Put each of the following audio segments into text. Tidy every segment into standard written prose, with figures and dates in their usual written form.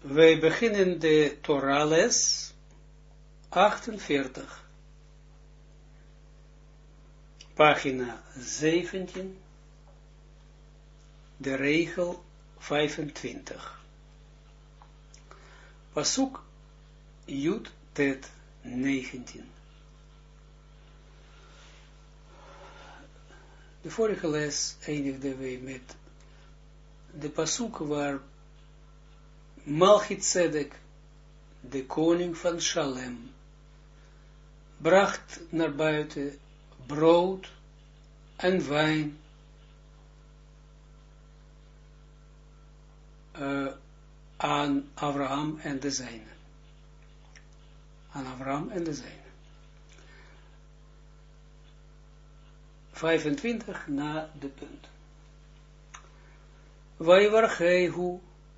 Wij beginnen de Torah les 48, pagina 17, de regel 25. Pasuk Jud Tet 19. De vorige les eindigden we met de pasuk waar Malchizedek, de koning van Shalem, bracht naar buiten brood en wijn aan Abraham en de zijnen. Aan Abraham en de zijnen. 25 na de punt. Vayvarchehu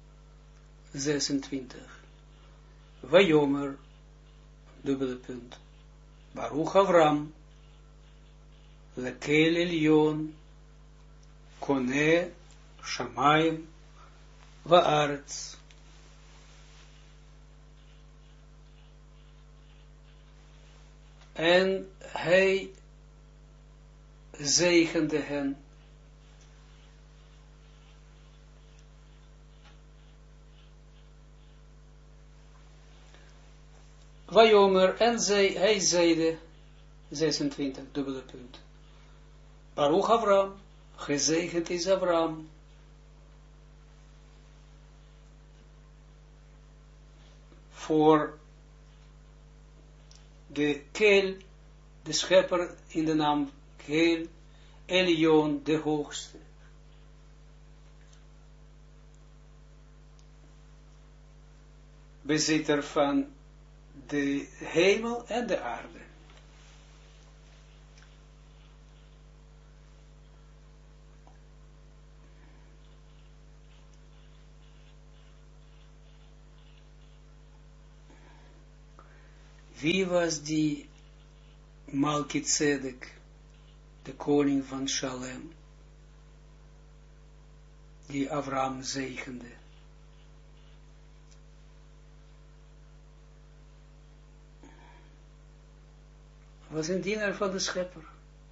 26. Vayomer, dubbele punt. Baruch Avram, Lekel Elyon, Kone, Shamayim, Vaaretz. En hij zegende hen. Vayomer, en hij zeide, 26, dubbele punt. Baruch Avram, gezegend is Avram. Voor de Kel, de schepper in de naam Kel, Elyon, de hoogste. Bezitter van de hemel en de aarde. Wie was die Malchizedek, de koning van Shalem, die Abraham zegende? Was een dienaar van de schepper.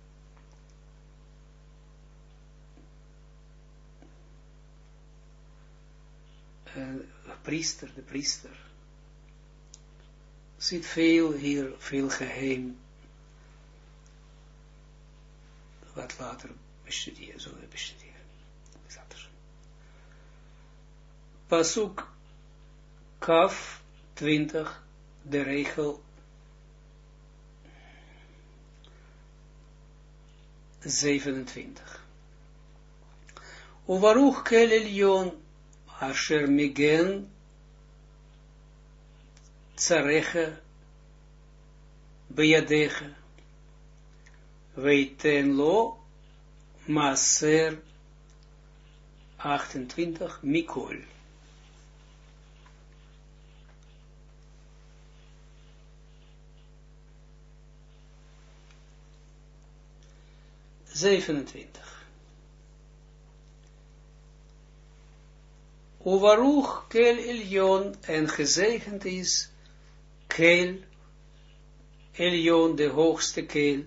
Priester, de priester. Er zit veel hier, veel geheim, wat later bestuderen, zullen bestuderen. Pasuk Kaf 20, de regel 27. Uvaruch kel elyon, asher migen tzarecha beyadecha, veiten lo maaser 28 mikol. Uvaruch kel elyon, en gezegend is Kel Elyon, de hoogste Kel,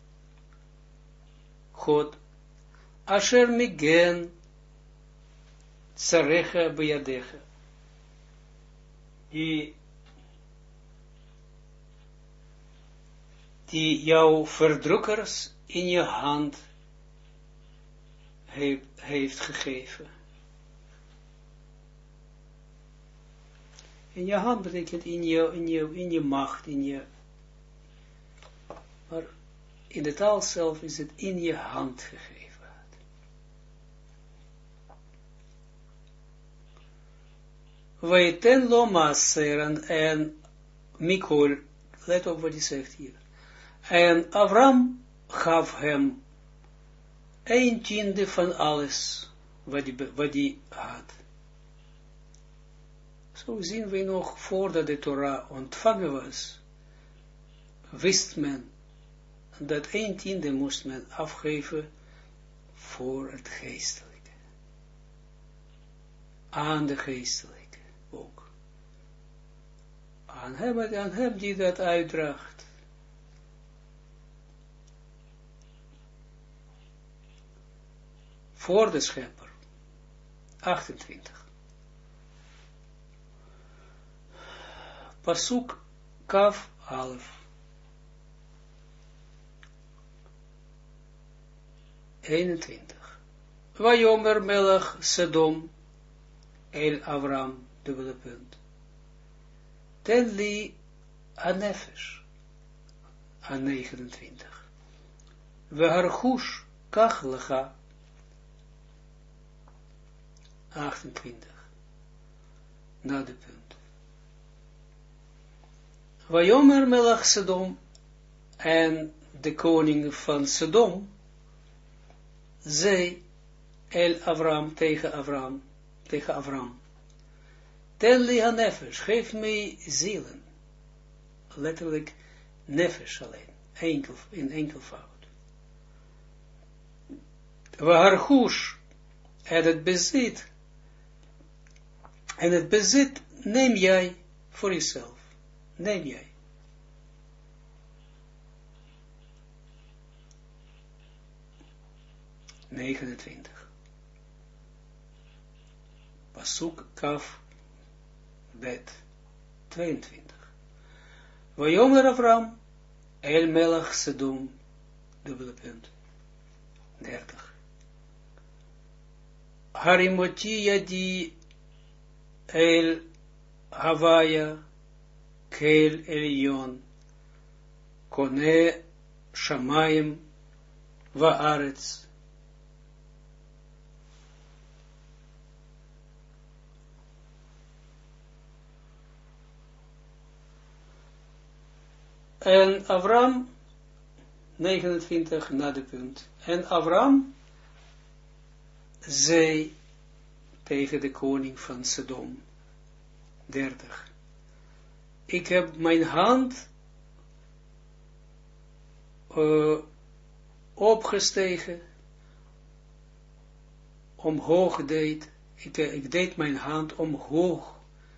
God, asher migen tzarecha beyadecha, die jouw verdrukkers in je hand heeft gegeven. In je hand betekent in je macht, maar in de taal zelf is het in je hand gegeven. Weiten lo maaser, en Mikol, let op wat hij zegt hier. En Avram gaf hem 1/10 van alles wat hij had. Zo zien we nog, voordat de Torah ontvangen was, wist men dat 1/10 moest men afgeven voor het geestelijke. Aan de geestelijke ook. Aan hem die dat uitdraagt. Voor de schepper. 28. Pasuk Kaf Alef. 21. Vayomer Melech Sedom El Avram, dubbele punt. Ten li anefesh. Aan 29. Veharchush kach lecha. 28. Na de punt. Vayomer Melech Sedom, en de koning van Sedom zei El Avram tegen Avram. Ten li hanefesh, geef mij zielen. Letterlijk nefesh alleen, in enkelvoud. Vaharchush, en het bezit neem jij voor jezelf. Neem jij. Pasuk Kaf Bet 22. Vayomer Avram El Melech Sedom, dubbele punt. 30. Harimoti yadi El Havaya Kel Elion Kone Shamayim Vaaretz. En Avram, 29 na de punt. En Avram zei tegen de koning van Sodom, 30. Ik heb mijn hand opgestegen, omhoog deed, ik deed mijn hand omhoog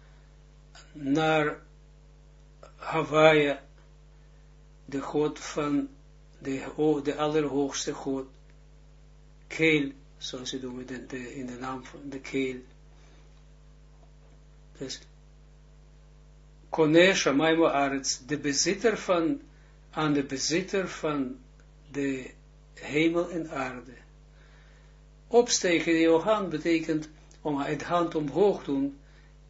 naar Hawaii, de God van de allerhoogste God, Keel, zoals ze doen in de naam van de Keel. Dus, Kone Shamayim Arets, aan de bezitter van de hemel en aarde. Opstegen in jouw hand betekent, om het hand omhoog doen,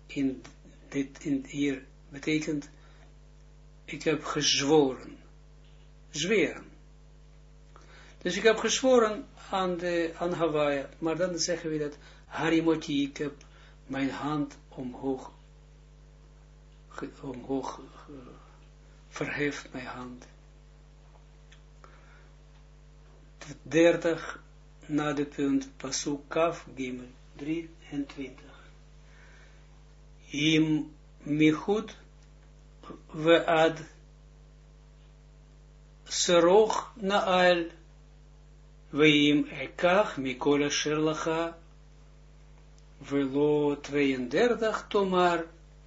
hier betekent, ik heb gezworen. Zweren. Dus ik heb gezworen aan Hawaii, maar dan zeggen we dat Harimoti, ik heb mijn hand omhoog verheft mijn hand. 30 na de punt, Pasuk Kaf Gimel 23. Im Michut Ve'ad Seroch Naal Veim Ekach Mikol Asher Lacha Velo 32 Tomar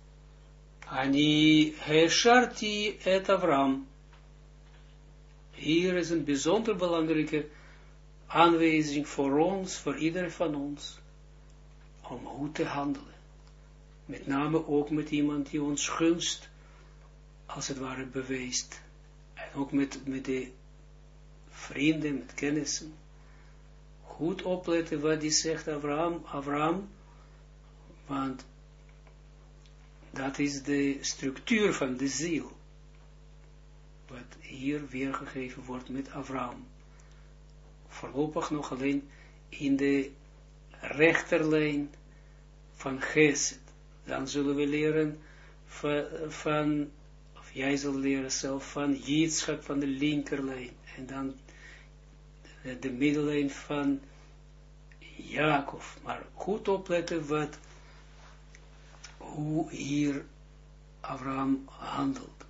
Ani Hesharti et Avram. Hier is een bijzonder belangrijke aanwijzing voor ons, voor iedereen van ons, om hoe te handelen. Met name ook met iemand die ons gunst, als het ware, bewijst. En ook met de vrienden, met kennissen. Goed opletten wat die zegt Abraham, want dat is de structuur van de ziel, wat hier weergegeven wordt met Abraham. Voorlopig nog alleen in de rechterlijn van Gesed. Dan zullen we leren of jij zal leren zelf van Yitzchak van de linkerlijn. En dan de middellijn van Jacob. Maar goed opletten hoe hier Abraham handelt.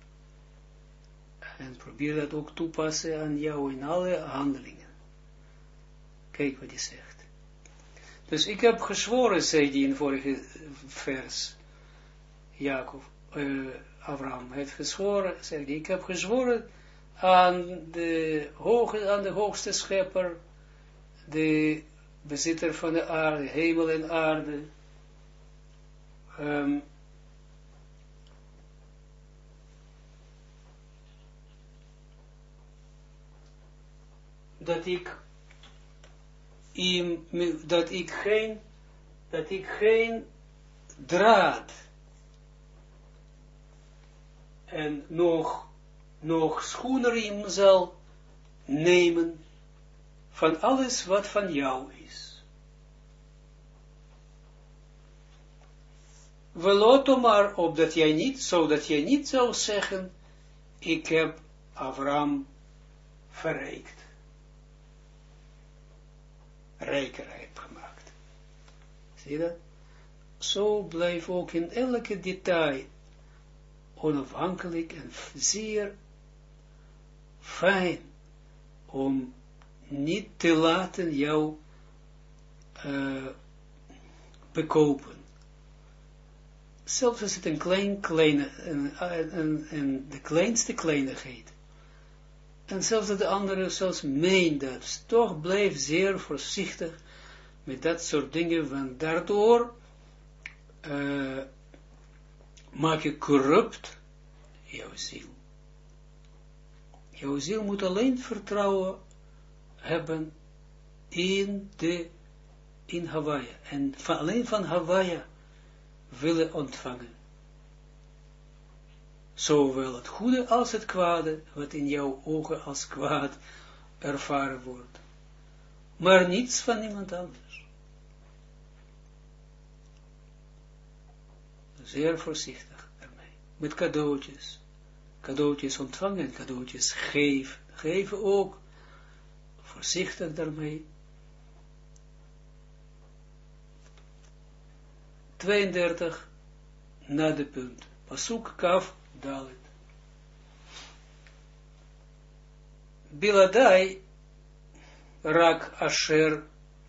En probeer dat ook toepassen aan jou in alle handelingen. Kijk wat hij zegt. Dus ik heb gezworen, zei hij in vorige vers, Jacob, Abraham heeft gezworen, zegt hij, ik heb gezworen aan de hoogste schepper, de bezitter van de aarde, hemel en aarde, dat ik geen draad en nog schoenriem zal nemen van alles wat van jou is. Veloto maar op zodat jij niet zou zeggen, ik heb Abraham verrijkt. Rijker gemaakt. Zie je dat? Zo blijf ook in elke detail onafhankelijk en zeer fijn om niet te laten jou bekopen. Zelfs als het een de kleinste kleinigheid. En zelfs dat de andere zelfs meent dat, toch blijf zeer voorzichtig met dat soort dingen, want daardoor maak je corrupt jouw ziel. Jouw ziel moet alleen vertrouwen hebben in Hawaii. En alleen van Hawaii willen ontvangen. Zowel het goede als het kwade, wat in jouw ogen als kwaad ervaren wordt. Maar niets van iemand anders. Zeer voorzichtig daarmee. Met cadeautjes. Cadeautjes ontvangen, cadeautjes geven. Geven ook. Voorzichtig daarmee. 32 na de punt. Pasuk kaf dalet. Biladai rak asher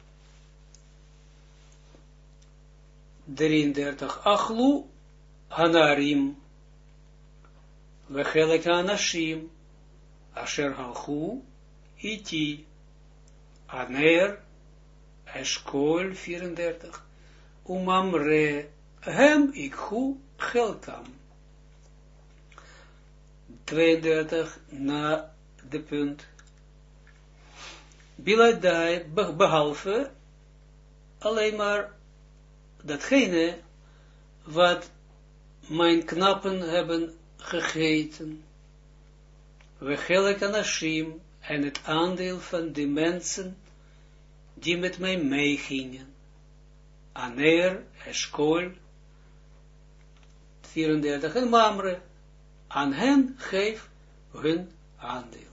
33 achlu hanarim vechelek anashim asher halchu iti aner eshkol 34 umamre hem ikhu chelkam 32 na de punt. Biladai, behalve alleen maar datgene wat mijn knappen hebben gegeten. Vechelek anashim, en het aandeel van de mensen die met mij meegingen. Aner, Eshkol, 34 en Mamre, aan hen geef hun aandeel.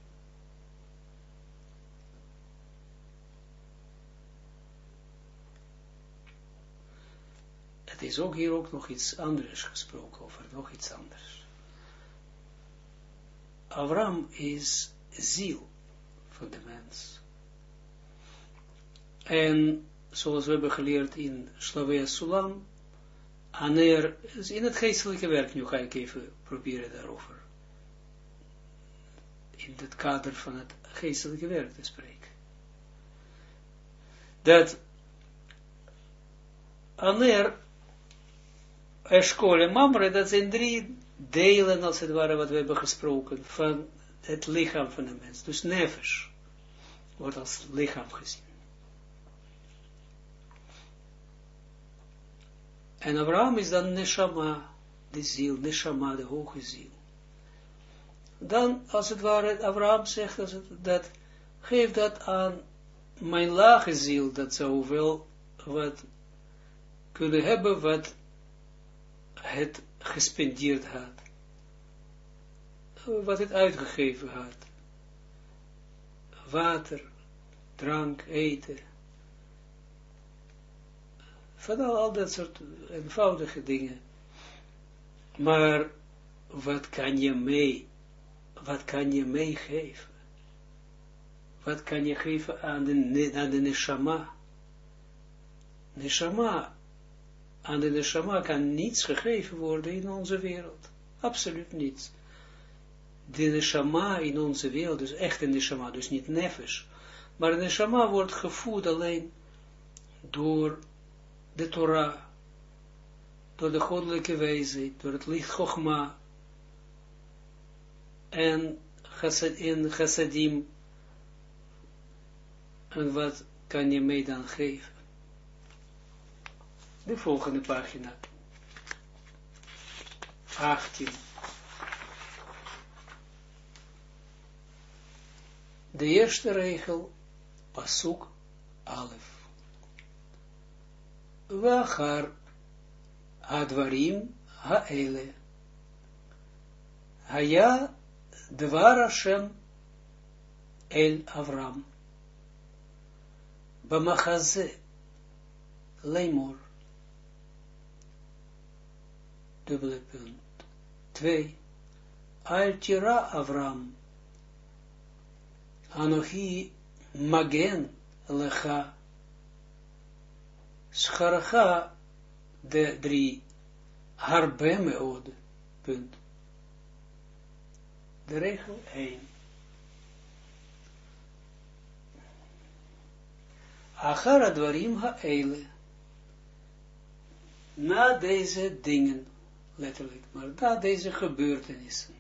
Het is ook hier ook nog iets anders gesproken over, nog iets anders. Abraham is ziel van de mens. En zoals we hebben geleerd in Slavia Sulam, Aner, in het geestelijke werk, nu ga ik even proberen daarover, in het kader van het geestelijke werk te spreken. Dat Aner, Eshkol en Mamre, dat zijn 3 delen, als het ware, wat we hebben gesproken, van het lichaam van de mens. Dus nefesh wordt als lichaam gezien. En Abraham is dan neshama, de ziel, neshama, de hoge ziel. Dan, als het ware, Abraham zegt, dat geef dat aan mijn lage ziel, dat zou wel wat kunnen hebben, wat het gespendeerd had. Wat het uitgegeven had. Water, drank, eten. Van al dat soort eenvoudige dingen. Maar wat kan je meegeven? Wat kan je geven aan de neshama? Neshama, Aan de neshama kan niets gegeven worden in onze wereld. Absoluut niets. De neshama in onze wereld, dus echt een neshama, dus niet nefesh, maar de neshama wordt gevoed alleen door de Torah, door de goddelijke wijsheid, door het licht Chogma en chassadim. En wat kan je mij dan geven? De volgende pagina. 18. De eerste regel, pasuk alef. Wachar hadvarim haele. Haya dvar Hashem el Avram. Bamachaze leimor. Dubbele punt. 2. Al tira Avram. Anochi magen lecha. Scharacha de 3. Harbe meod. Punt. De regel 1. Achar advarim ha'ele. Na deze dingen, letterlijk, maar na deze gebeurtenissen.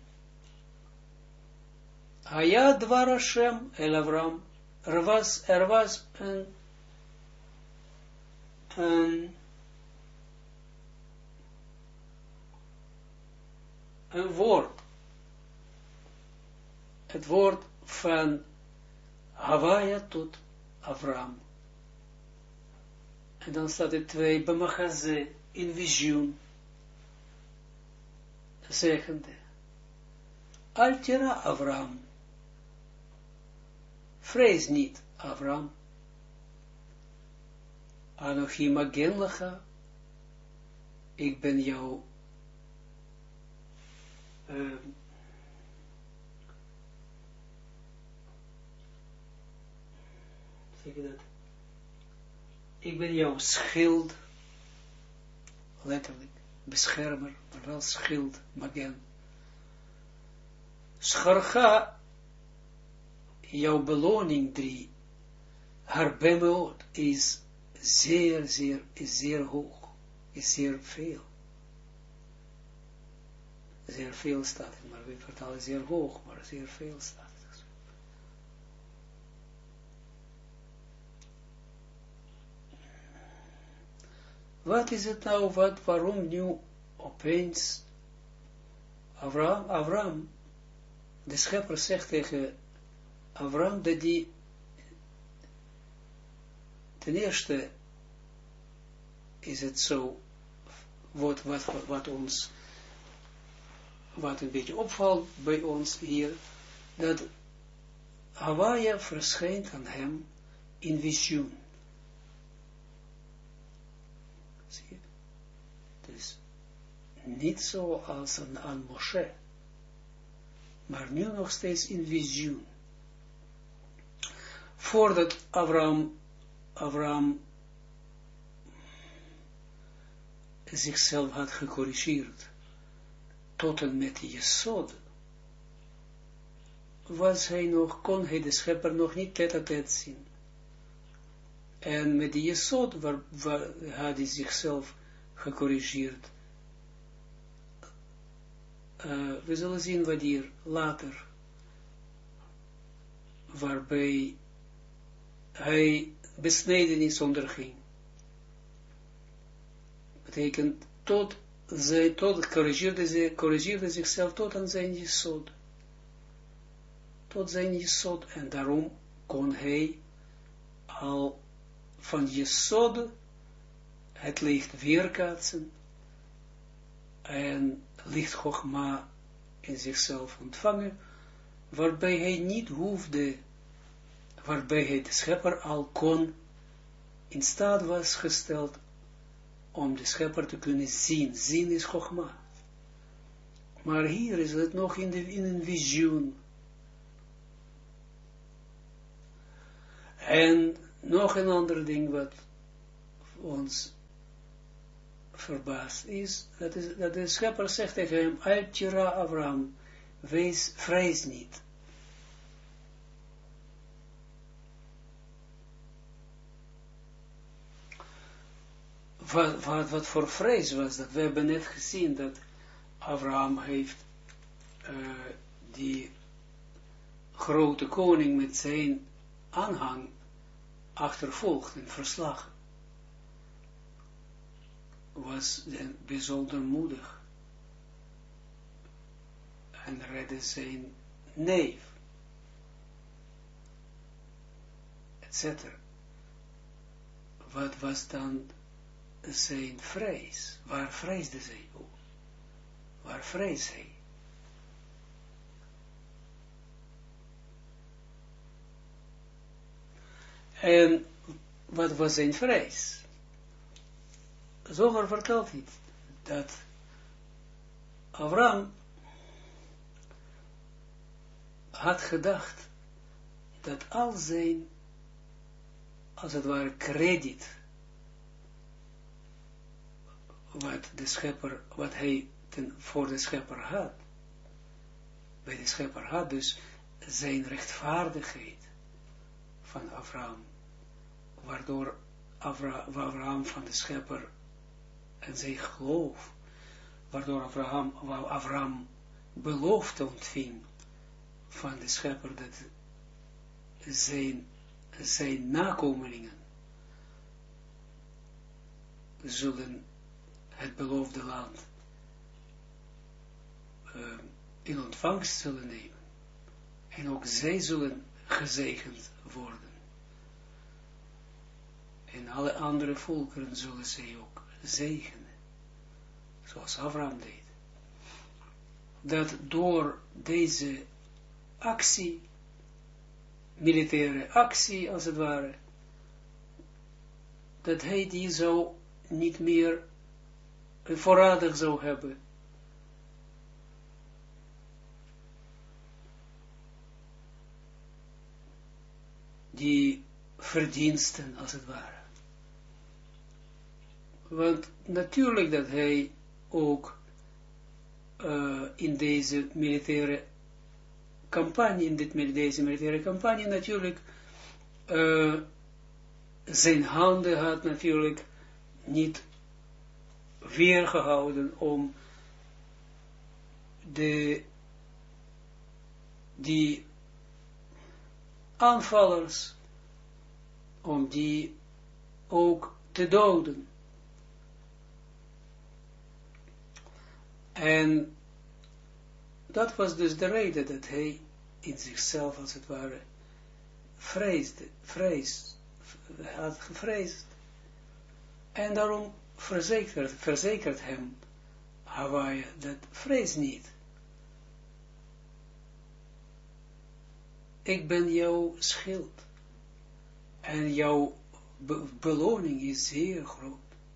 Haya dvar Hashem el Avram. Er was een woord. Het woord van Hawaia tot Avram. En dan staat het 2, b'machaze, in visioen, zeggende, al tira Avram, vrees niet Avram, Anochi magen lecha, ik ben jou, zeg je dat? Ik ben jouw schild, letterlijk, beschermer, maar wel schild, magen. Scharcha, jouw beloning 3, haar bemeot is zeer hoog, is zeer veel. Zeer veel staat het, maar we vertalen zeer hoog, maar zeer veel staat het. Wat is het nou, waarom nu opeens Avram, de schepper zegt tegen Avram dat die ten eerste is het zo, wat een beetje opvalt bij ons hier, dat Hawaia verschijnt aan hem in visioen. Zie je? Dus niet zo als aan Moshe, maar nu nog steeds in visioen. Voordat Avram zichzelf had gecorrigeerd, tot en met Jesod, kon hij de schepper nog niet tête-à-tête zien. En met die Jesod had hij zichzelf gecorrigeerd. We zullen zien wat hier later, waarbij hij besnijdenis onderging. Betekent, corrigeerde zichzelf tot aan zijn Jesod. Tot zijn Jesod. En daarom kon hij al van Jesod het licht weerkaatsen en licht Chogma in zichzelf ontvangen, waarbij hij niet hoefde, waarbij hij de schepper al kon, in staat was gesteld om de schepper te kunnen zien. Zien is Chogma. Maar hier is het nog in een visioen. En nog een ander ding wat ons verbaast, is dat de schepper zegt tegen hem, Al tira Abraham, vrees niet. Wat voor vrees was dat? We hebben net gezien dat Abraham heeft die grote koning met zijn aanhang achtervolgd en verslagen. Was bijzonder moedig en redde zijn neef, etc. Wat was dan zijn vrees? Waar vreesde zij ook? Waar vrees hij? En wat was zijn vrees? Zoger vertelt niet dat Abraham had gedacht dat al zijn, als het ware, krediet, wat hij voor de schepper had, bij de schepper had, dus zijn rechtvaardigheid van Abraham, waardoor Abraham van de schepper en zijn geloof, waardoor Abraham belofte ontving van de schepper dat zijn nakomelingen zullen het beloofde land in ontvangst zullen nemen. En ook zij zullen gezegend worden. En alle andere volkeren zullen zij ook zegenen. Zoals Abraham deed. Dat door deze actie, militaire actie als het ware, dat hij die zou niet meer voorradig zou hebben. Die verdiensten als het ware. Want natuurlijk dat hij ook in deze militaire campagne, deze militaire campagne natuurlijk zijn handen had natuurlijk niet weergehouden om die aanvallers, om die ook te doden. En dat was dus de reden dat hij in zichzelf als het ware had gevreesd. En daarom verzekert hem Hawaii dat vrees niet. Ik ben jouw schild. En jouw beloning is zeer groot.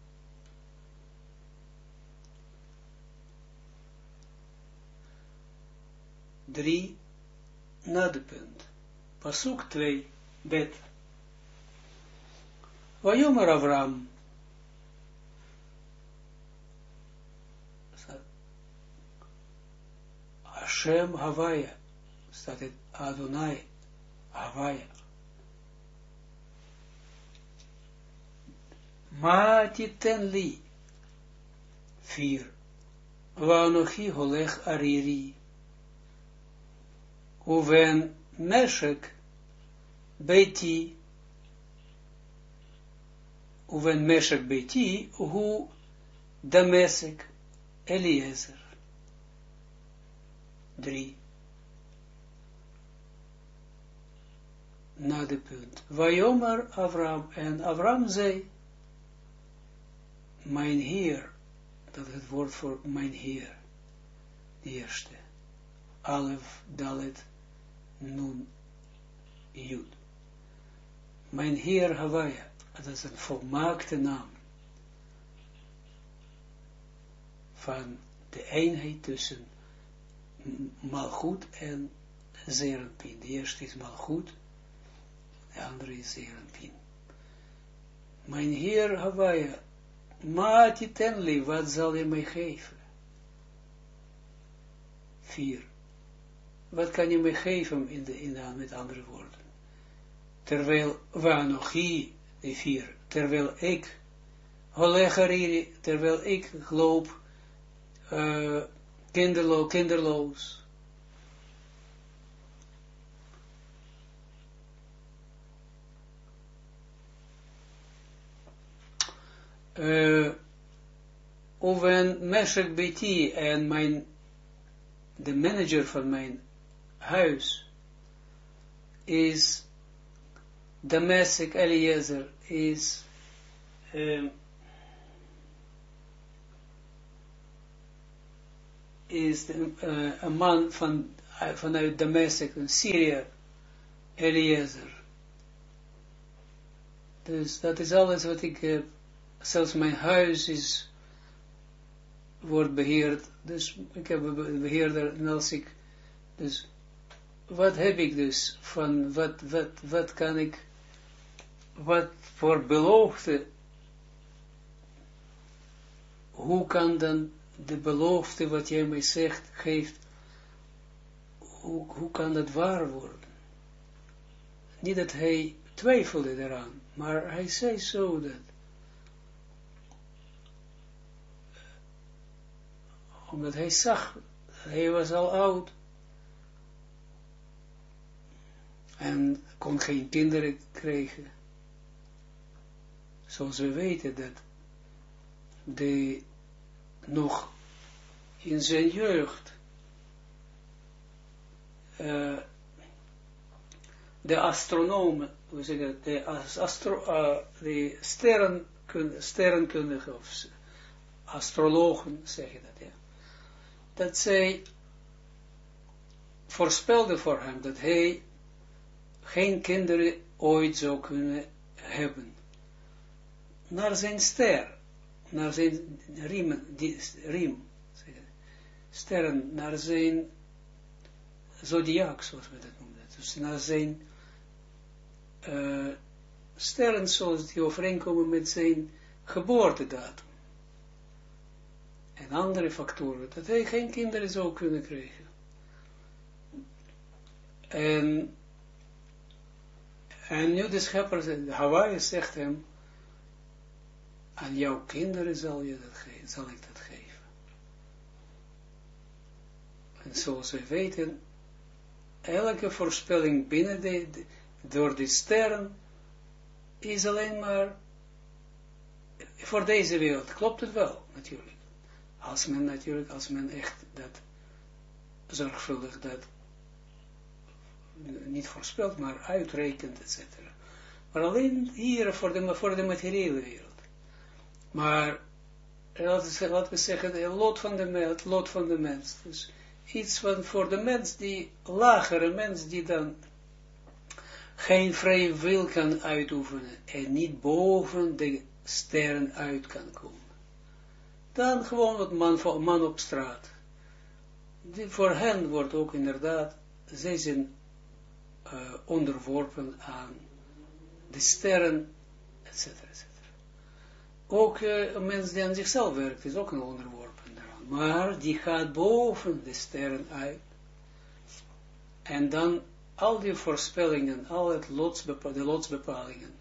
Drie, na de punt. Pasuk 2, bet. Vayomer Avraham. Hashem Havaya. Staat het Adonai Havaya. Ma titen li. 4. Vanochi holech ariri. Uven meshek beti. Uven meshek beti hu Damesek Eliezer. 3. Na de punt. Vayomer Avram, en Avram zei, mijn Heer, dat is het woord voor mijn Heer, de eerste. Alef, Dalet, Nun, Jud. Mijn Heer Hawaia, dat is een volmaakte naam van de eenheid tussen Malchut en Zeranpin. De eerste is Malchut, de andere is Zeranpin. Mijn Heer Hawaia, Ma titenli, wat zal je mij geven? 4. Wat kan je mij geven met andere woorden? Terwijl Vanochi, de 4, terwijl ik, Holegariri, terwijl ik loop, kinderloos. Of een Meshek Beti en de manager van mijn huis is Damasek Eliezer, is een man vanuit Damasek, een Syriër, Eliezer. Dus dat is alles wat ik heb. Zelfs mijn huis wordt beheerd. Dus ik heb een beheerder en als ik, dus wat heb ik dus van, wat kan ik, wat voor belofte, hoe kan dan de belofte wat jij mij zegt, geeft, hoe kan dat waar worden? Niet dat hij twijfelde eraan, maar hij zei zo dat, omdat hij zag, hij was al oud, en kon geen kinderen krijgen. Zoals we weten dat nog in zijn jeugd de astronomen, hoe zeg ik, de sterrenkundigen of astrologen zeggen dat, ja, dat zij voorspelden voor hem dat hij geen kinderen ooit zou kunnen hebben. Naar zijn ster, naar zijn riem, sterren, naar zijn zodiac, zoals we dat noemen. Dus naar zijn sterren, zoals die overeenkomen met zijn geboortedatum. En andere factoren, dat hij geen kinderen zou kunnen krijgen. En nu de schepper, Hawaii zegt hem, aan jouw kinderen zal ik dat geven. En zoals we weten, elke voorspelling binnen door de sterren is alleen maar voor deze wereld. Klopt het wel, natuurlijk. Als men echt dat zorgvuldig dat niet voorspelt, maar uitrekent, etc. Maar alleen hier voor de materiële wereld. Maar laten we zeggen, het lot van de mens. Dus iets voor de mens, die lagere mens, die dan geen vrije wil kan uitoefenen en niet boven de sterren uit kan komen. Dan gewoon wat man op straat. Voor hen wordt ook inderdaad, zij zijn onderworpen aan de sterren, etc. Ook een mens die aan zichzelf werkt, is ook een onderworpen daaraan. Maar die gaat boven de sterren uit. En dan al die voorspellingen, al de lotsbepalingen,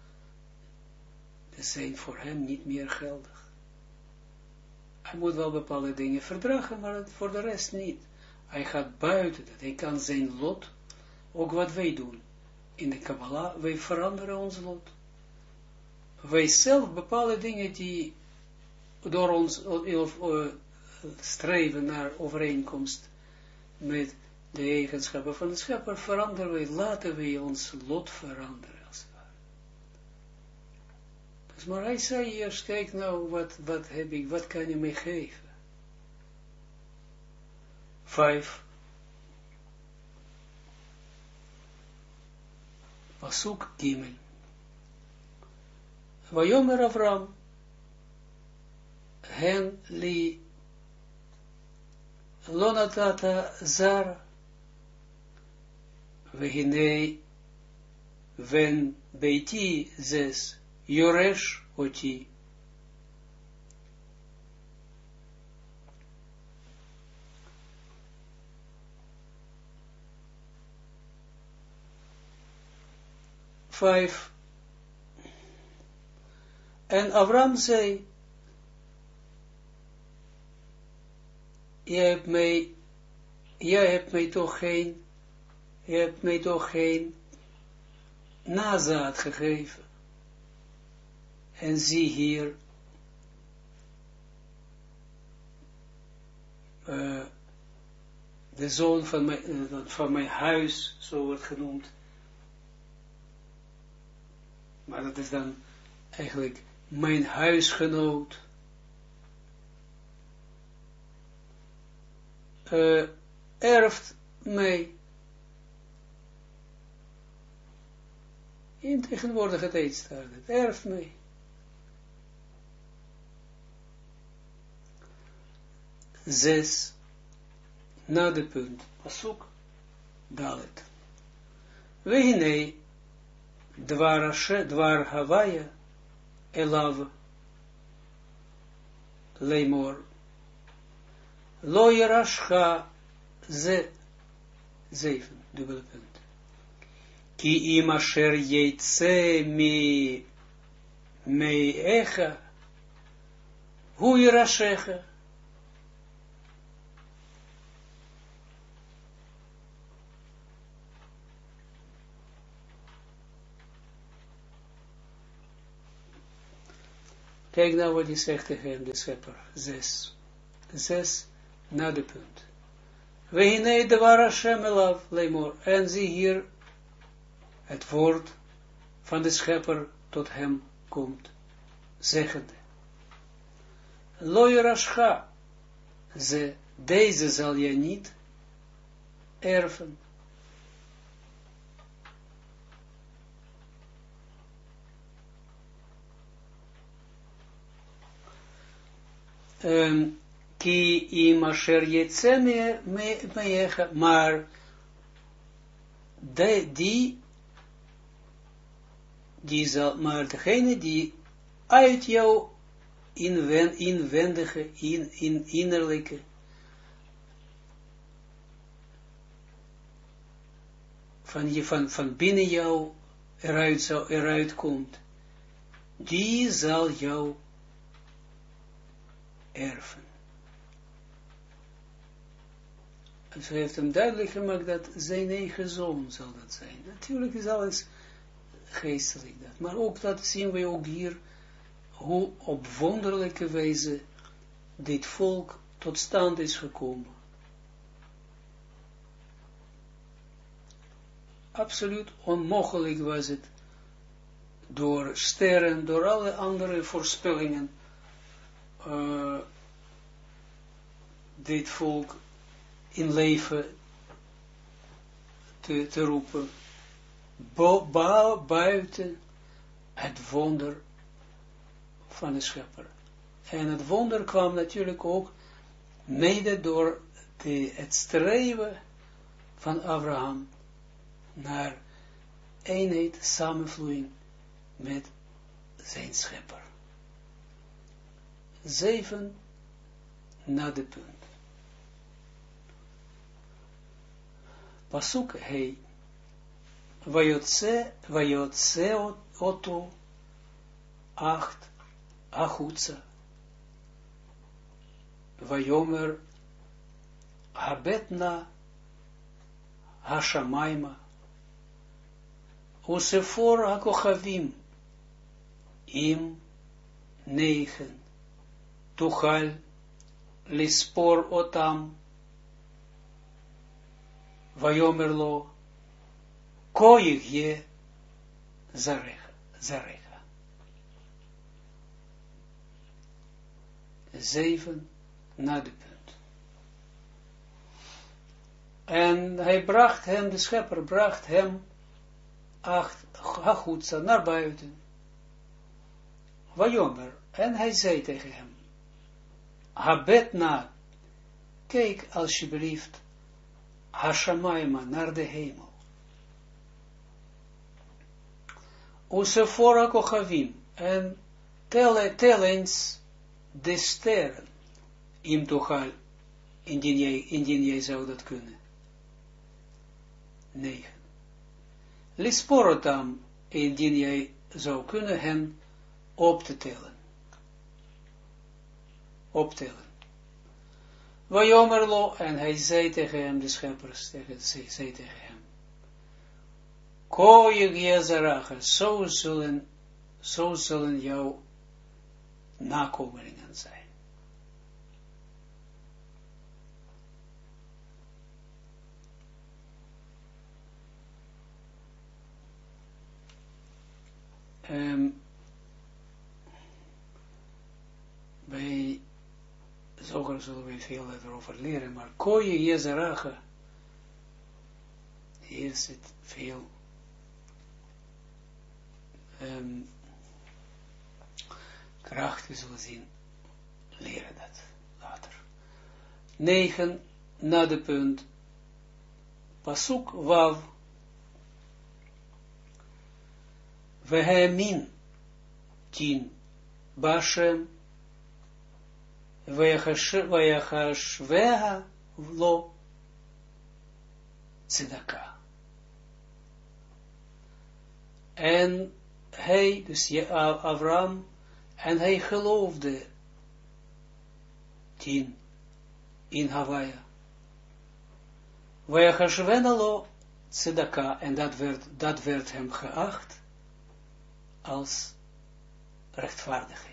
die zijn voor hem niet meer geldig. Hij moet wel bepaalde dingen verdragen, maar voor de rest niet. Hij gaat buiten dat. Hij kan zijn lot, ook wat wij doen. In de Kabbalah, wij veranderen ons lot. Wij zelf bepaalde dingen die door ons streven naar overeenkomst met de eigenschappen van de schepper, veranderen wij, laten wij ons lot veranderen. Als het ware. Dus maar hij zei eerst, kijk nou, wat kan je mij geven? 5. Pasuk Gimel. Vayomer Avram, hen li lonatata zara, vehinei ven beiti zes yoresh oti, 5. En Abraham zei, jij hebt mij toch geen nazaat gegeven. En zie hier, de zoon van mijn huis, zo wordt genoemd. Maar dat is dan eigenlijk mijn huisgenoot. Erft mij in tegenwoordige tijd staat het, erft mij. Zes, na de punt, pasuk, dalet. Wehine, dwar Havaya, elav, leimor, lo yerashcha, ze, 7, dubbele punt. Ki im asher yeitze mi mei'echa, hu yerashecha. Kijk nou wat hij zegt tegen hem, de schepper. 6. 6 na de punt. Wehine devar Hashem elav leimor. En zie hier het woord van de schepper tot hem komt, zeggende. Lo yerashcha, deze zal je niet erven. Ki im asher yetze meecha, maar die zal, maar degene die uit jouw inwendige, innerlijke, van binnen jou eruit komt, die zal jou erven. Dus hij heeft hem duidelijk gemaakt dat zijn eigen zoon zal dat zijn. Natuurlijk is alles geestelijk dat. Maar ook dat zien we ook hier, hoe op wonderlijke wijze dit volk tot stand is gekomen. Absoluut onmogelijk was het door sterren, door alle andere voorspellingen, dit volk in leven te roepen, buiten het wonder van de schepper. En het wonder kwam natuurlijk ook mede door het streven van Abraham naar eenheid, samenvloeiing met zijn schepper. 7 na de punt. Pasuk hei. Vayotse oto 8 achutza. Vayomer habetna hashamayma. Usefor hakochavim im 9. Tuchal lispor otam. Vayomer lo koich je zarecha. 7 na de punt. En hij bracht hem, de schepper bracht hem 8 hachutza naar buiten. Vayomer, en hij zei tegen hem, habet na, kijk alsjeblieft, hashamayma, naar de hemel. Usefora kochavim, en tel eens de sterren, im tochal, indien jij zou dat kunnen. 9. Lisporotam, indien jij zou kunnen hen optellen. Wajomerlo, en hij zei tegen hem, de scheppers, zei tegen hem, Ko Yezeracha, zo zullen jouw nakomelingen zijn. Bij Zoger zullen we veel erover leren, maar Koye Yezeracha, hier zit veel kracht, we zullen zien, leren dat later. 9, na de punt, Pasuk Wav, Vehemin, 10, Bashem, Vayachashveha lo tzedaka. En hij, dus Avram, en hij geloofde 10 in Hawaia. Vayachashvena lo tzedaka, en dat werd hem geacht als rechtvaardigheid.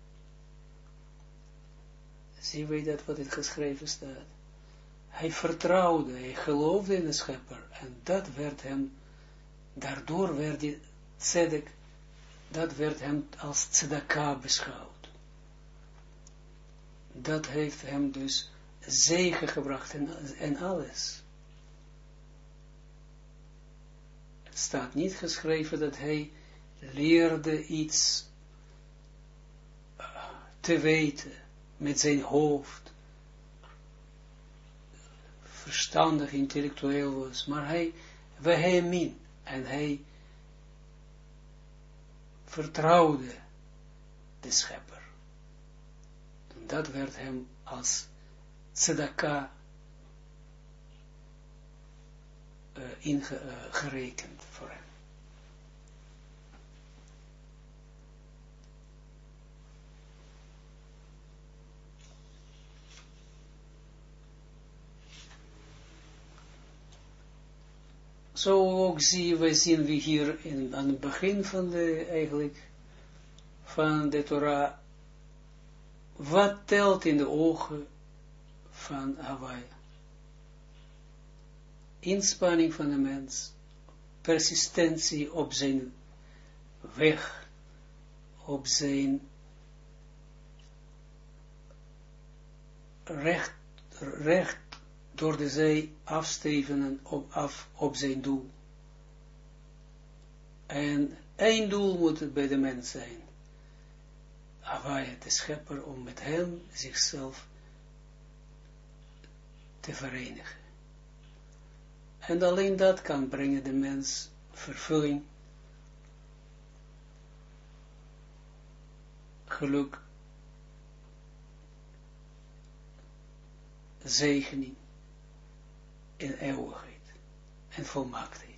Zie je dat wat het geschreven staat? Hij vertrouwde, hij geloofde in de schepper, en dat werd hem, daardoor werd die tzedek, dat werd hem als tzedaka beschouwd. Dat heeft hem dus zegen gebracht en alles. Het staat niet geschreven dat hij leerde iets te weten met zijn hoofd, verstandig, intellectueel was, maar hij min, en hij vertrouwde de schepper. En dat werd hem als tzedaka gerekend voor hem. Zo ook zien we hier aan het begin van de Torah, wat telt in de ogen van Hawaii. Inspanning van de mens, persistentie op zijn weg, op zijn recht door de zee afstevenen op zijn doel. En één doel moet het bij de mens zijn. Hawaii, de schepper, om met hem zichzelf te verenigen. En alleen dat kan brengen de mens vervulling, geluk, zegening in eeuwigheid en volmaaktheid.